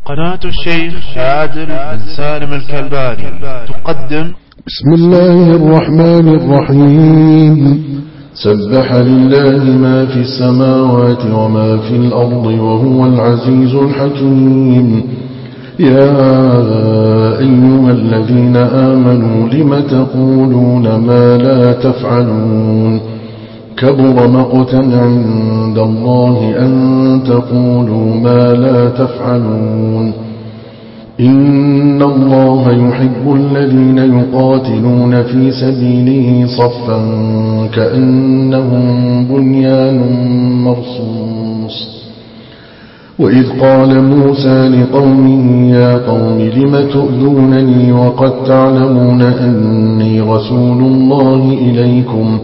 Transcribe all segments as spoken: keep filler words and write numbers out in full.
قناة الشيخ عادل بن سالم الكلباني تقدم. بسم الله الرحمن الرحيم. سبح لله ما في السماوات وما في الأرض وهو العزيز الحكيم. يا أيها الذين آمنوا لم تقولون ما لا تفعلون كبر مقتا عند الله أن تقولوا ما لا تفعلون. إن الله يحب الذين يقاتلون في سبيله صفا كأنهم بنيان مرصوص. وإذ قال موسى لقومه يا قوم لم تؤذونني وقد تعلمون أني رسول الله إليكم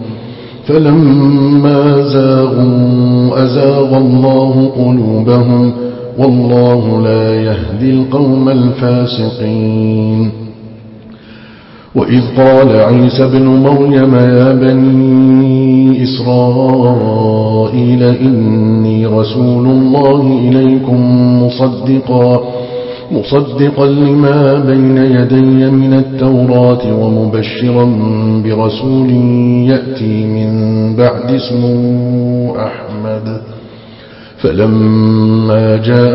فلما زاغوا أزاغ الله قلوبهم والله لا يهدي القوم الفاسقين. وإذ قال عيسى ابن مريم يا بني إسرائيل إني رسول الله إليكم مصدقا مصدقا لما بين يدي من التوراة ومبشرا برسول يأتي من بعد اسمه أحمد. فلما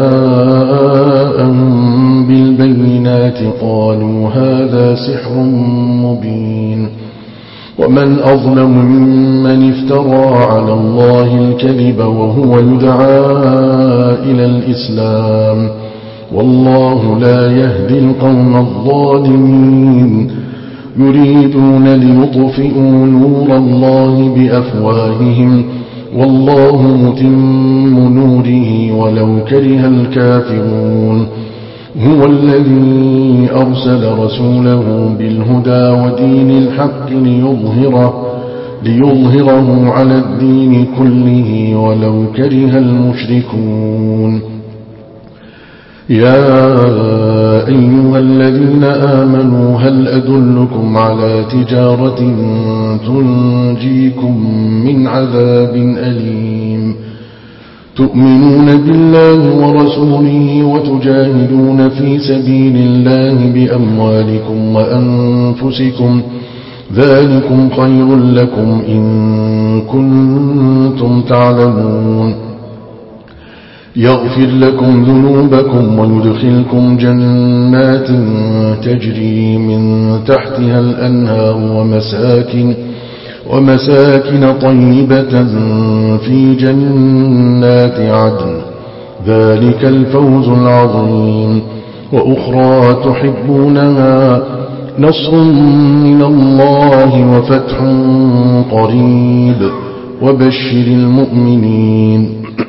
جاءهم بالبينات قالوا هذا سحر مبين. ومن أظلم ممن افترى على الله الكذب وهو يدعى إلى الإسلام والله لا يهدي القوم الظالمين. يريدون ليطفئوا نور الله بأفواههم والله متم نوره ولو كره الكافرون. هو الذي أرسل رسوله بالهدى ودين الحق ليظهره, ليظهره على الدين كله ولو كره المشركون. يا أيها الذين آمنوا هل أدلكم على تجارة تنجيكم من عذاب أليم تؤمنون بالله ورسوله وتجاهدون في سبيل الله بأموالكم وأنفسكم ذلكم خير لكم إن كنتم تعلمون. يغفر لكم ذنوبكم ويدخلكم جنات تجري من تحتها الأنهار ومساكن, ومساكن طيبة في جنات عدن ذلك الفوز العظيم. وأخرى تحبونها نصر من الله وفتح قريب وبشر المؤمنين.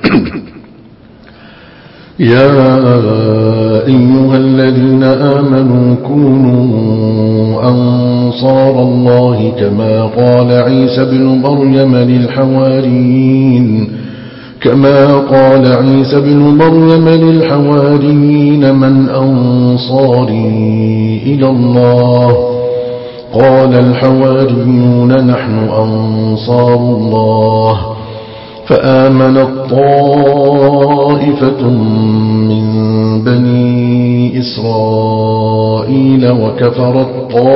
يا أيها الذين آمنوا كونوا أنصار الله كما قال عيسى بن مريم للحواريين كما قال عيسى بن مريم للحواريين من أنصاري إلى الله قال الحواريون نحن أنصار الله. فآمنت طائفة من بني إسرائيل وكفرت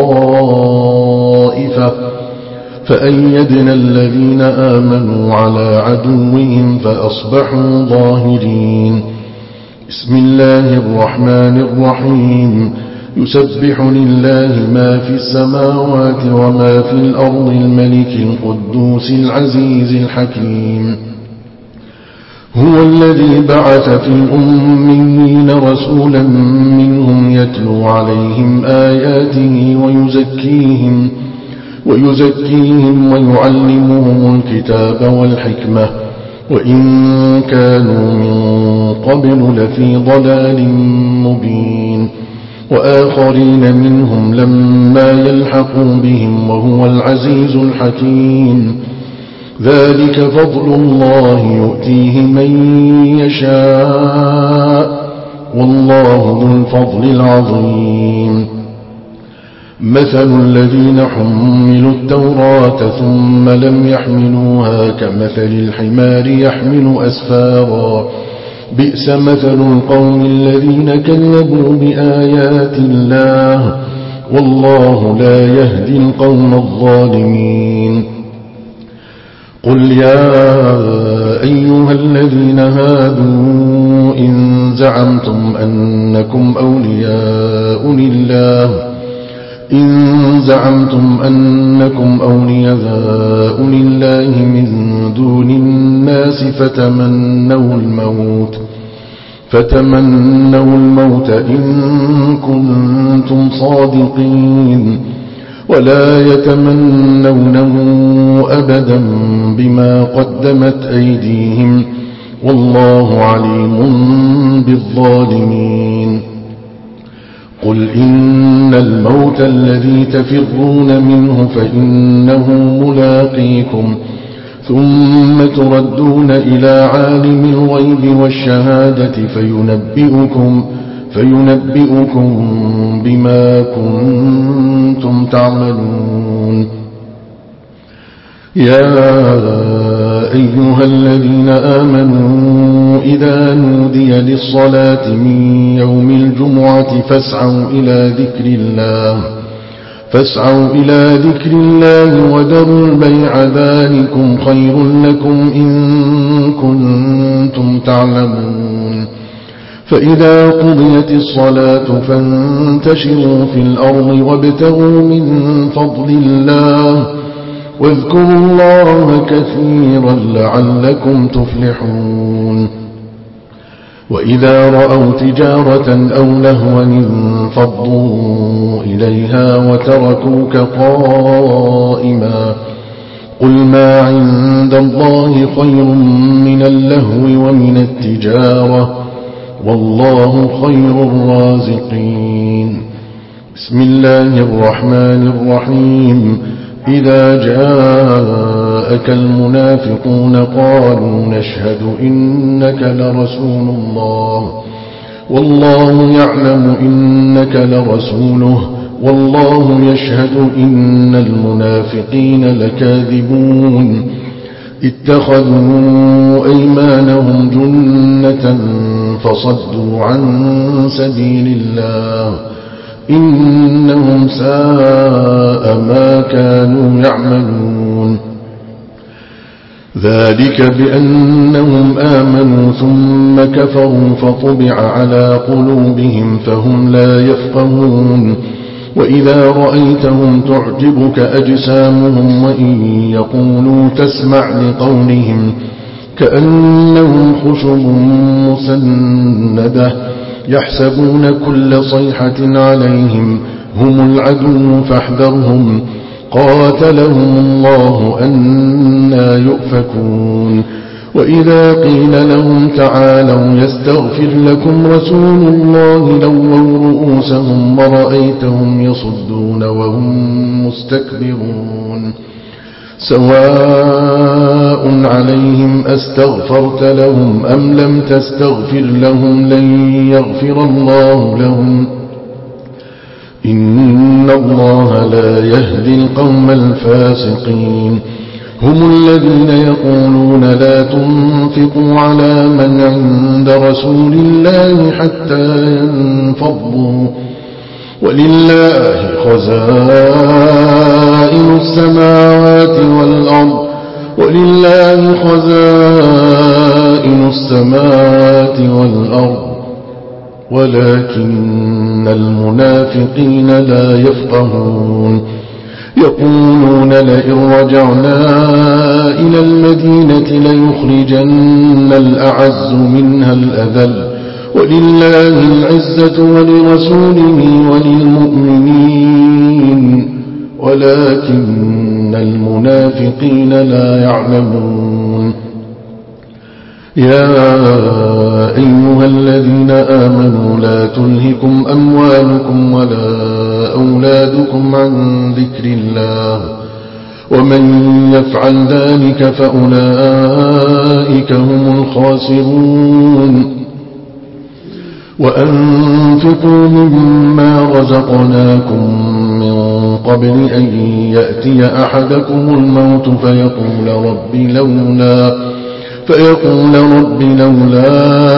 طائفة فأيدنا الذين آمنوا على عدوهم فأصبحوا ظاهرين. بسم الله الرحمن الرحيم. يسبح لله ما في السماوات وما في الأرض الملك القدوس العزيز الحكيم. هو الذي بعث في الأميين رسولا منهم يتلو عليهم آياته ويزكيهم ويزكيهم ويعلمهم الكتاب والحكمة وإن كانوا من قبل لفي ضلال مبين. وآخرين منهم لما يلحقوا بهم وهو العزيز الحكيم. ذلك فضل الله يؤتيه من يشاء والله ذو الفضل العظيم. مثل الذين حملوا التوراة ثم لم يحملوها كمثل الحمار يحمل أسفارا بئس مثل القوم الذين كذبوا بآيات الله والله لا يهدي القوم الظالمين. قل يا أيها الذين هادوا إن زعمتم أنكم أولياء لله إن زعمتم أنكم أولياء لله من دون الناس فتمنوا الموت فتمنوا الموت إن كنتم صادقين ولا يتمنونه أبدا بما قدمت أيديهم والله عليم بالظالمين. قل إن الموت الذي تفرون منه فإنه ملاقيكم ثم تردون إلى عالم الغيب والشهادة فينبئكم, فينبئكم بما كنتم تعملون. يا أيها الذين آمنوا إذا نودي للصلاة من يوم الجمعة فاسعوا إلى ذكر الله فاسعوا إلى ذكر الله وذروا البيع ذلكم خير لكم إن كنتم تعلمون. فإذا قضيت الصلاة فانتشروا في الأرض وابتغوا من فضل الله واذكروا الله كثيرا لعلكم تفلحون. وإذا رأوا تجارة أو لهوا انفضوا إليها وتركوك قائما قل ما عند الله خير من اللهو ومن التجارة والله خير الرازقين. بسم الله الرحمن الرحيم. إذا جاءك المنافقون قالوا نشهد إنك لرسول الله والله يعلم إنك لرسوله والله يشهد إن المنافقين لكاذبون. اتخذوا أيمانهم جنة فصدوا عن سبيل الله إنهم ساء ما كانوا يعملون. ذلك بأنهم آمنوا ثم كفروا فطبع على قلوبهم فهم لا يفقهون. وإذا رأيتهم تعجبك أجسامهم وإن يقولوا تسمع لقولهم كأنهم خشب مسندة يحسبون كل صيحة عليهم هم العدو فاحذرهم قاتلهم الله أنى يؤفكون. وإذا قيل لهم تعالوا يستغفر لكم رسول الله لووا رؤوسهم ورأيتهم يصدون وهم مستكبرون. سواء عليهم أستغفرت لهم أم لم تستغفر لهم لن يغفر الله لهم إن الله لا يهدي القوم الفاسقين. هم الذين يقولون لا تنفقوا على من عند رسول الله حتى ينفضوا ولله خزائن السماوات والأرض ولله خزائن السماوات والأرض ولكن المنافقين لا يفقهون. يقولون لئن رجعنا إلى المدينة ليخرجن الأعز منها الأذل ولله العزة ولرسوله وللمؤمنين ولكن المنافقين لا يعلمون. يا أيها الذين آمنوا لا تلهكم أموالكم ولا أولادكم عن ذكر الله ومن يفعل ذلك فأولئك هم الخاسرون. وأنفقوا مما رزقناكم من قبل أن يأتي أحدكم الموت فيقول رب لولا فيقول رب لولا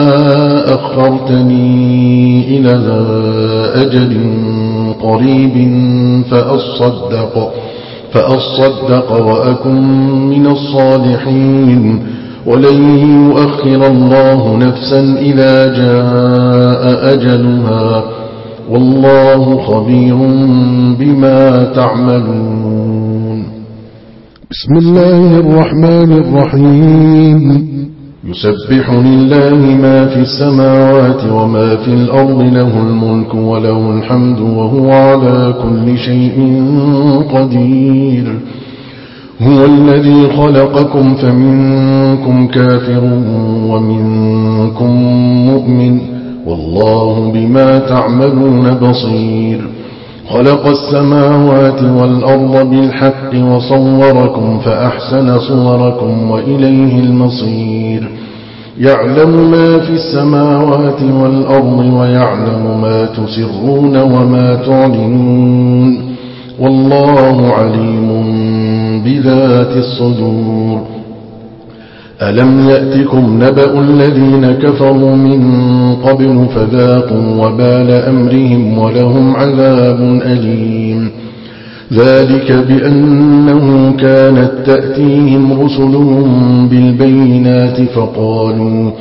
أخرتني إلى أجل قريب فأصدق, فأصدق وأكن من الصالحين ولن يؤخر الله نفسا إذا جاء أجلها والله خبير بما تعملون. بسم الله الرحمن الرحيم. يسبح لله ما في السماوات وما في الأرض له الملك وله الحمد وهو على كل شيء قدير. هو الذي خلقكم فمنكم كافر ومنكم مؤمن والله بما تعملون بصير. خلق السماوات والأرض بالحق وصوركم فأحسن صوركم وإليه المصير. يعلم ما في السماوات والأرض ويعلم ما تسرون وما تعلنون والله عليم بذات الصدور. ألم يأتكم نبأ الذين كفروا من قبل فذاقوا وبال أمرهم ولهم عذاب أليم. ذلك بأنه كانت تأتيهم رسلهم بالبينات فقالوا,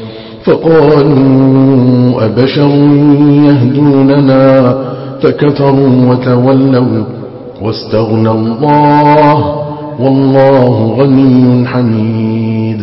فقالوا أبشر يهدوننا فكفروا وتولوا واستغنى الله والله غني حميد.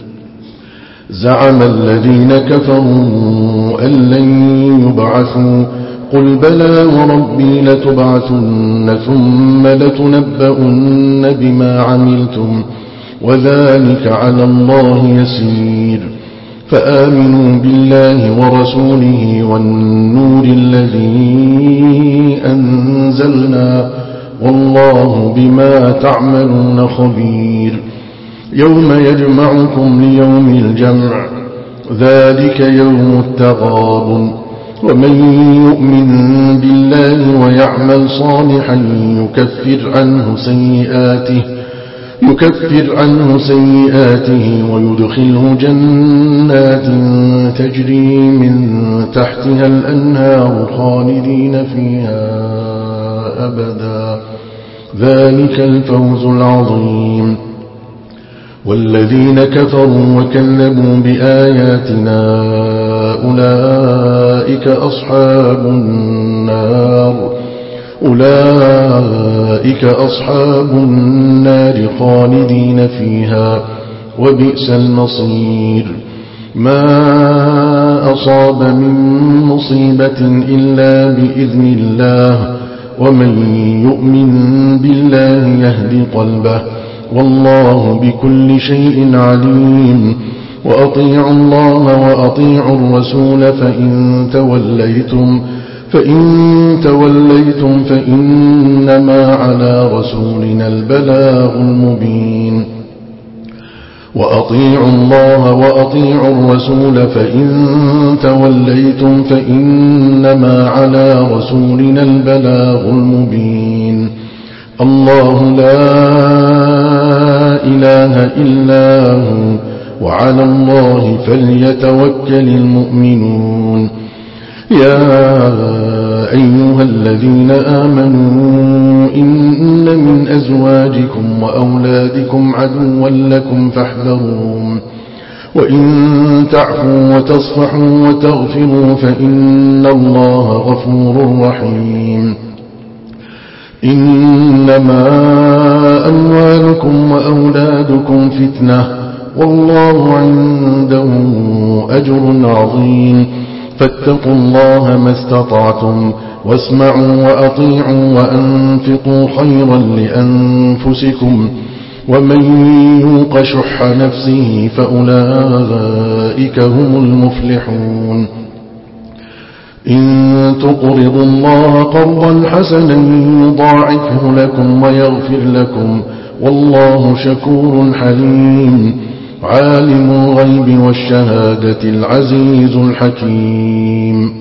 زعم الذين كفروا أن لن يبعثوا قل بلى وربي لتبعثن ثم لتنبؤن بما عملتم وذلك على الله يسير. فآمنوا بالله ورسوله والنور الذي أنزلنا والله بما تعملون خبير. يوم يجمعكم ليوم الجمع ذلك يوم التغابن. ومن يؤمن بالله ويعمل صالحا يكفر عنه سيئاته يكفر عنه سيئاته ويدخله جنات تجري من تحتها الأنهار خالدين فيها أبدا ذلك الفوز العظيم. والذين كفروا وكذبوا بآياتنا أولئك أصحاب النار أولئك أصحاب النار خالدين فيها وبئس المصير. ما أصاب من مصيبة إلا بإذن الله ومن يؤمن بالله يهدي قلبه والله بكل شيء عليم. وأطيعوا الله وأطيعوا الرسول فإن توليتم فإن توليتم فإنما على رسولنا البلاغ المبين. وأطيعوا الله وأطيعوا الرسول فإن توليتم فإنما على رسولنا البلاغ المبين. الله لا إله إلا هو وعلى الله فليتوكل المؤمنون. يا أيها الذين آمنوا إن من أزواجكم وأولادكم عدوا لكم فاحذروهم وإن تعفوا وتصفحوا وتغفروا فإن الله غفور رحيم. إنما أموالكم وأولادكم فتنة والله عنده أجر عظيم. فاتقوا الله ما استطعتم واسمعوا وأطيعوا وأنفقوا خيرا لأنفسكم ومن يوق شح نفسه فأولئك هم المفلحون. إن تقرضوا الله قرضا حسنا يضاعفه لكم ويغفر لكم والله شكور حليم. عالم الغيب والشهادة العزيز الحكيم.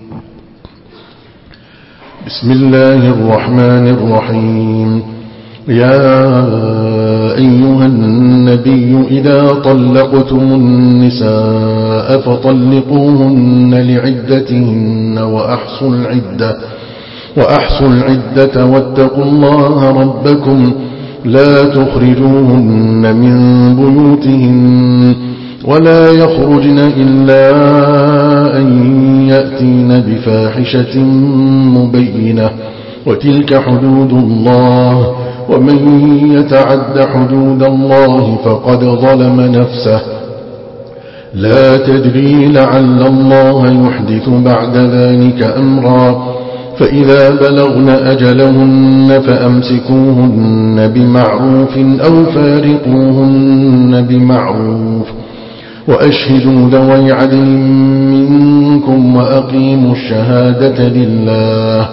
بسم الله الرحمن الرحيم. يا أيها النبي إذا طلقتم النساء فطلقوهن لعدتهن وأحصوا العدة وأحصوا العدة واتقوا الله ربكم لا تخرجوهن من بيوتهن ولا يخرجن إلا أن يأتين بفاحشة مبينة وتلك حدود الله ومن يتعد حدود الله فقد ظلم نفسه لا تدري لعل الله يحدث بعد ذلك أمرا فإذا بلغن أجلهن فأمسكوهن بمعروف أو فارقوهن بمعروف وأشهدوا ذوي عدل منكم وأقيموا الشهادة لله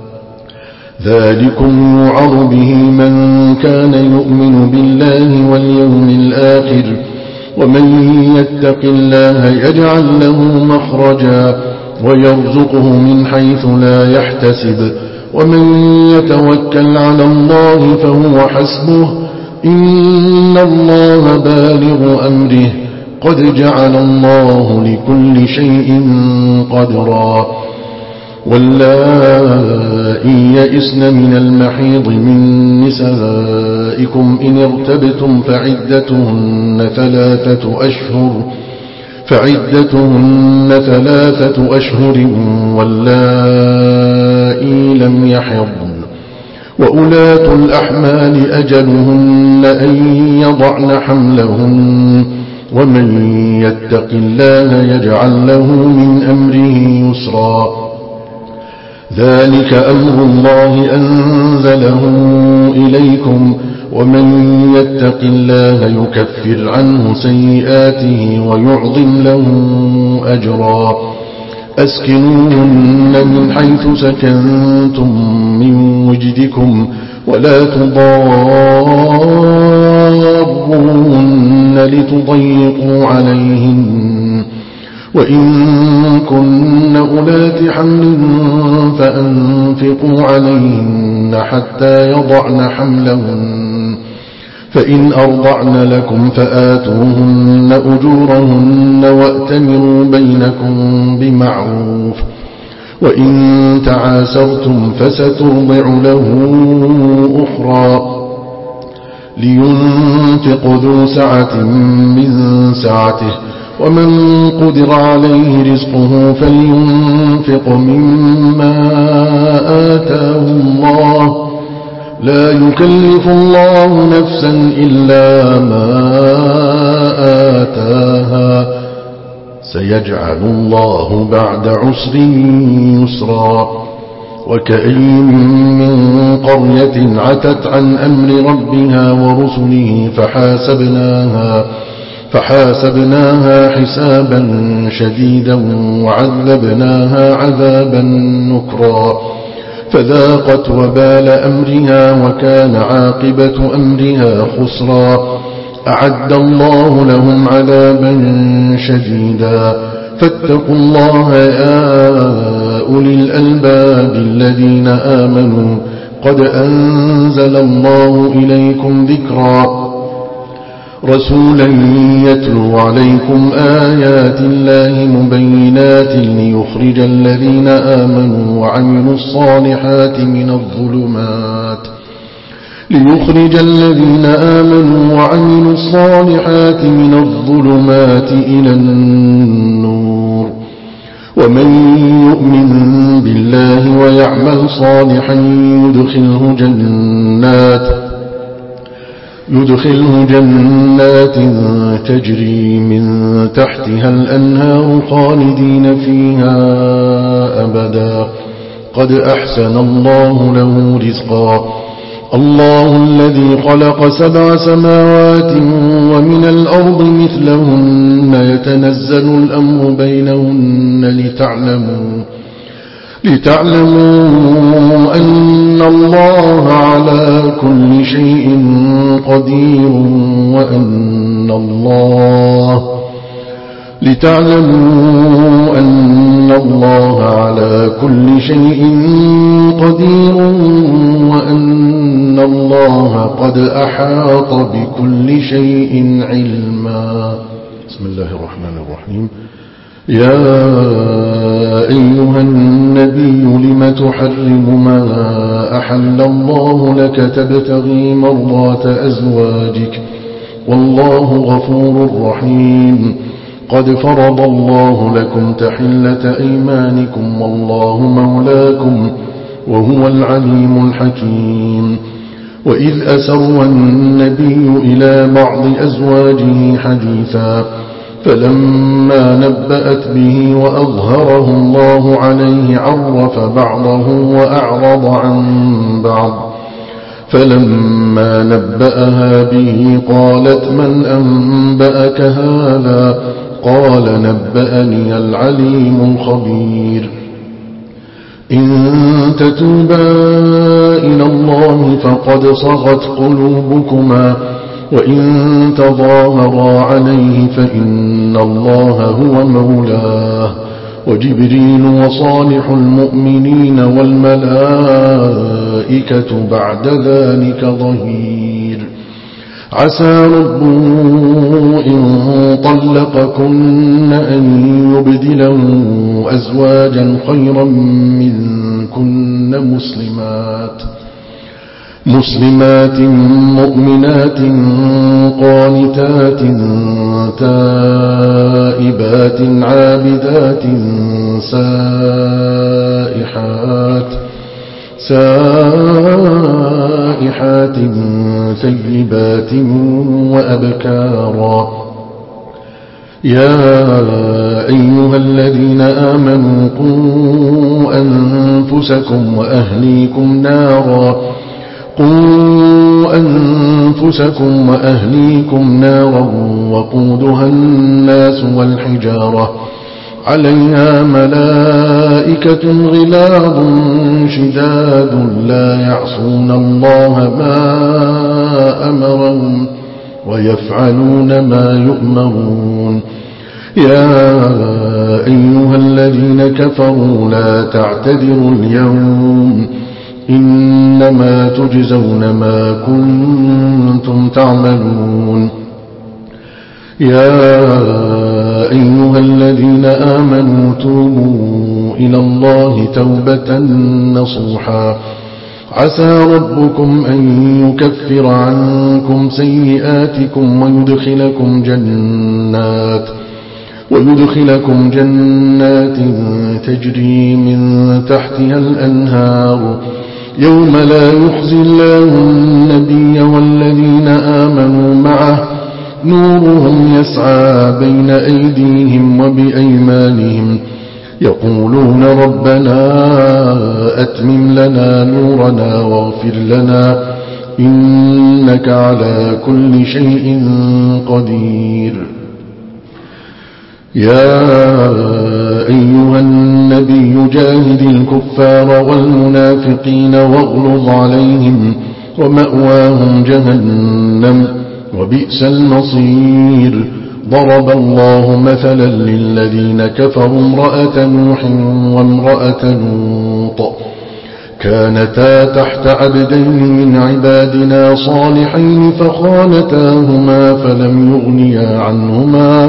ذلكم يوعظ به من كان يؤمن بالله واليوم الآخر ومن يتق الله يجعل له مخرجا ويرزقه من حيث لا يحتسب ومن يتوكل على الله فهو حسبه إن الله بالغ أمره قد جعل الله لكل شيء قدرا واللائي يئسن من المحيض من نسائكم إن ارتبتم فعدتهن ثلاثة أشهر فعدتهن ثلاثة أشهر واللائي لم يحضن وأولاة الأحمال أجلهن أن يضعن حملهن ومن يتق الله يجعل له من أمره يسرا ذلك أمر الله أنزله إليكم ومن يتق الله يكفر عنه سيئاته ويعظم له أجرا أسكنوهن من حيث سكنتم من وجدكم ولا تضاروهن لتضيقوا عليهن وإن كن أولات حمل فأنفقوا عليهن حتى يضعن حملهن فإن أرضعن لكم فآتوهن أجورهن وأتمروا بينكم بمعروف وإن تعاسرتم فسترضع له أخرى لينفق ذو سعة من سعته ومن قدر عليه رزقه فلينفق مما آتاه الله لا يكلف الله نفسا إلا ما آتاها سيجعل الله بعد عسر يسرا وكأين من قرية عتت عن أمر ربها ورسله فحاسبناها فحاسبناها حسابا شديدا وعذبناها عذابا نكرا فذاقت وبال أمرها وكان عاقبة أمرها خسرا أعد الله لهم عذابا شديدا فاتقوا الله يا أولي الألباب الذين آمنوا قد أنزل الله إليكم ذكرا رسولا يتلو عليكم آيات الله مبينات ليخرج الذين آمنوا وعملوا الصالحات من الظلمات ليخرج الذين آمنوا وعملوا الصالحات من الظلمات إلى النور ومن يؤمن بالله ويعمل صالحا يدخله جنات يدخله جنات تجري من تحتها الأنهار خالدين فيها أبدا قد أحسن الله له رزقا الله الذي خلق سبع سماوات ومن الأرض مثلهن يتنزل الأمر بينهن لتعلموا لتعلموا أن الله على كل شيء قدير وأن الله لتعلموا أن الله على كل شيء قدير وأن الله قد أحاط بكل شيء علما. بسم الله الرحمن الرحيم. يا أيها النبي لم تحرم ما أحل الله لك تبتغي مرضات أزواجك والله غفور رحيم. قد فرض الله لكم تحلة أيمانكم والله مولاكم وهو العليم الحكيم. وإذ أسر النبي إلى بعض أزواجه حديثا فلما نبأت به وأظهره الله عليه عرف بعضه وأعرض عن بعض فلما نبأها به قالت من أنبأك هذا قال نبأني العليم الخبير. إن تتوبا إلى الله فقد صغت قلوبكما وإن تظاهرا عليه فإن الله هو مولاه وجبريل وصالح المؤمنين والملائكة بعد ذلك ظهير. عسى ربه إن طلقكن أن يبدله أزواجا خيرا منكن مسلمات مسلمات مؤمنات قانتات تائبات عابدات سائحات سائحات ثيبات وأبكارا. يا أيها الذين آمنوا قوا أنفسكم وأهليكم نارا قوا أنفسكم وأهليكم نارا وقودها الناس والحجارة عليها ملائكة غلاظ شداد لا يعصون الله ما أمرهم ويفعلون ما يؤمرون. يا أيها الذين كفروا لا تعتذروا اليوم إنما تجزون ما كنتم تعملون. يا أيها الذين آمنوا توبوا إلى الله توبة نصوحا عسى ربكم أن يكفر عنكم سيئاتكم ويدخلكم جنات ويدخلكم جنات تجري من تحتها الأنهار يوم لا يخزي الله النبي والذين آمنوا معه نورهم يسعى بين أيديهم وبأيمانهم يقولون ربنا أتمم لنا نورنا واغفر لنا إنك على كل شيء قدير. يا أيها النبي جاهد الكفار والمنافقين واغلظ عليهم ومأواهم جهنم وبئس المصير. ضرب الله مثلا للذين كفروا امرأة نوح وامرأة لوط كانتا تحت عبدين من عبادنا صالحين فخانتاهما فلم يغنيا عنهما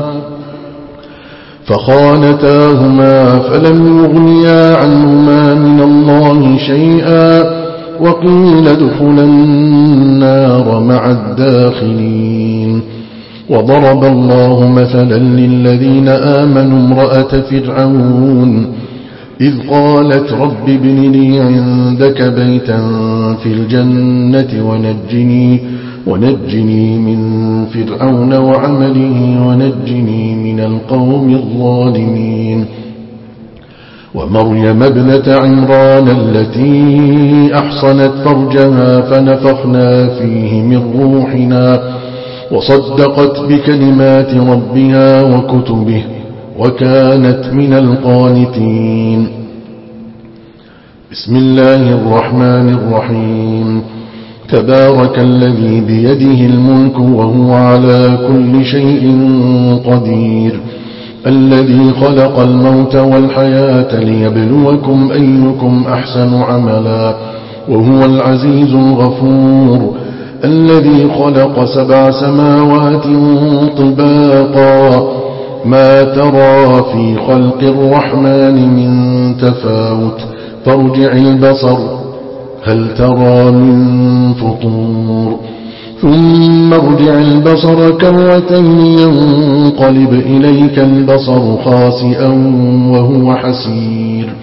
فخانتاهما فلم يغنيا عنهما من الله شيئا وقيل ادخلا النار مع الداخلين. وضرب الله مثلا للذين آمنوا امرأة فرعون إذ قالت رب ابن لي عندك بيتا في الجنة ونجني, ونجني من فرعون وعمله ونجني من القوم الظالمين. ومريم ابنة عمران التي أحصنت فرجها فنفخنا فيه من روحنا وصدقت بكلمات ربها وكتبه وكانت من القانتين. بسم الله الرحمن الرحيم. تبارك الذي بيده الملك وهو على كل شيء قدير الذي خلق الموت والحياة ليبلوكم أيكم أحسن عملا وهو العزيز الغفور الذي خلق سبع سماوات طباقا ما ترى في خلق الرحمن من تفاوت فارجع البصر هل ترى من فطور ثم ارجع البصر كرتين ينقلب إليك البصر خاسئا وهو حسير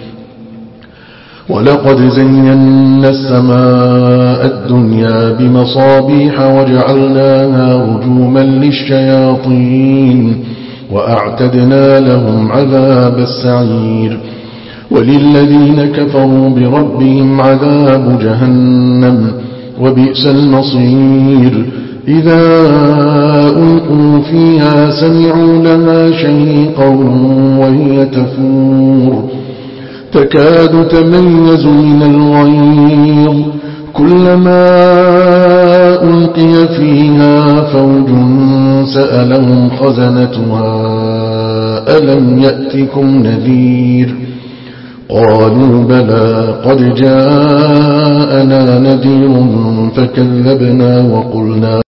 ولقد زينا السماء الدنيا بمصابيح وجعلناها رجوما للشياطين وأعتدنا لهم عذاب السعير وللذين كفروا بربهم عذاب جهنم وبئس المصير إذا ألقوا فيها سمعوا لها شهيقا وهي تفور تكاد تميز من الغيظ كلما ألقي فيها فوج سألهم خزنتها ألم يأتكم نذير قالوا بلى قد جاءنا نذير فكذبنا وقلنا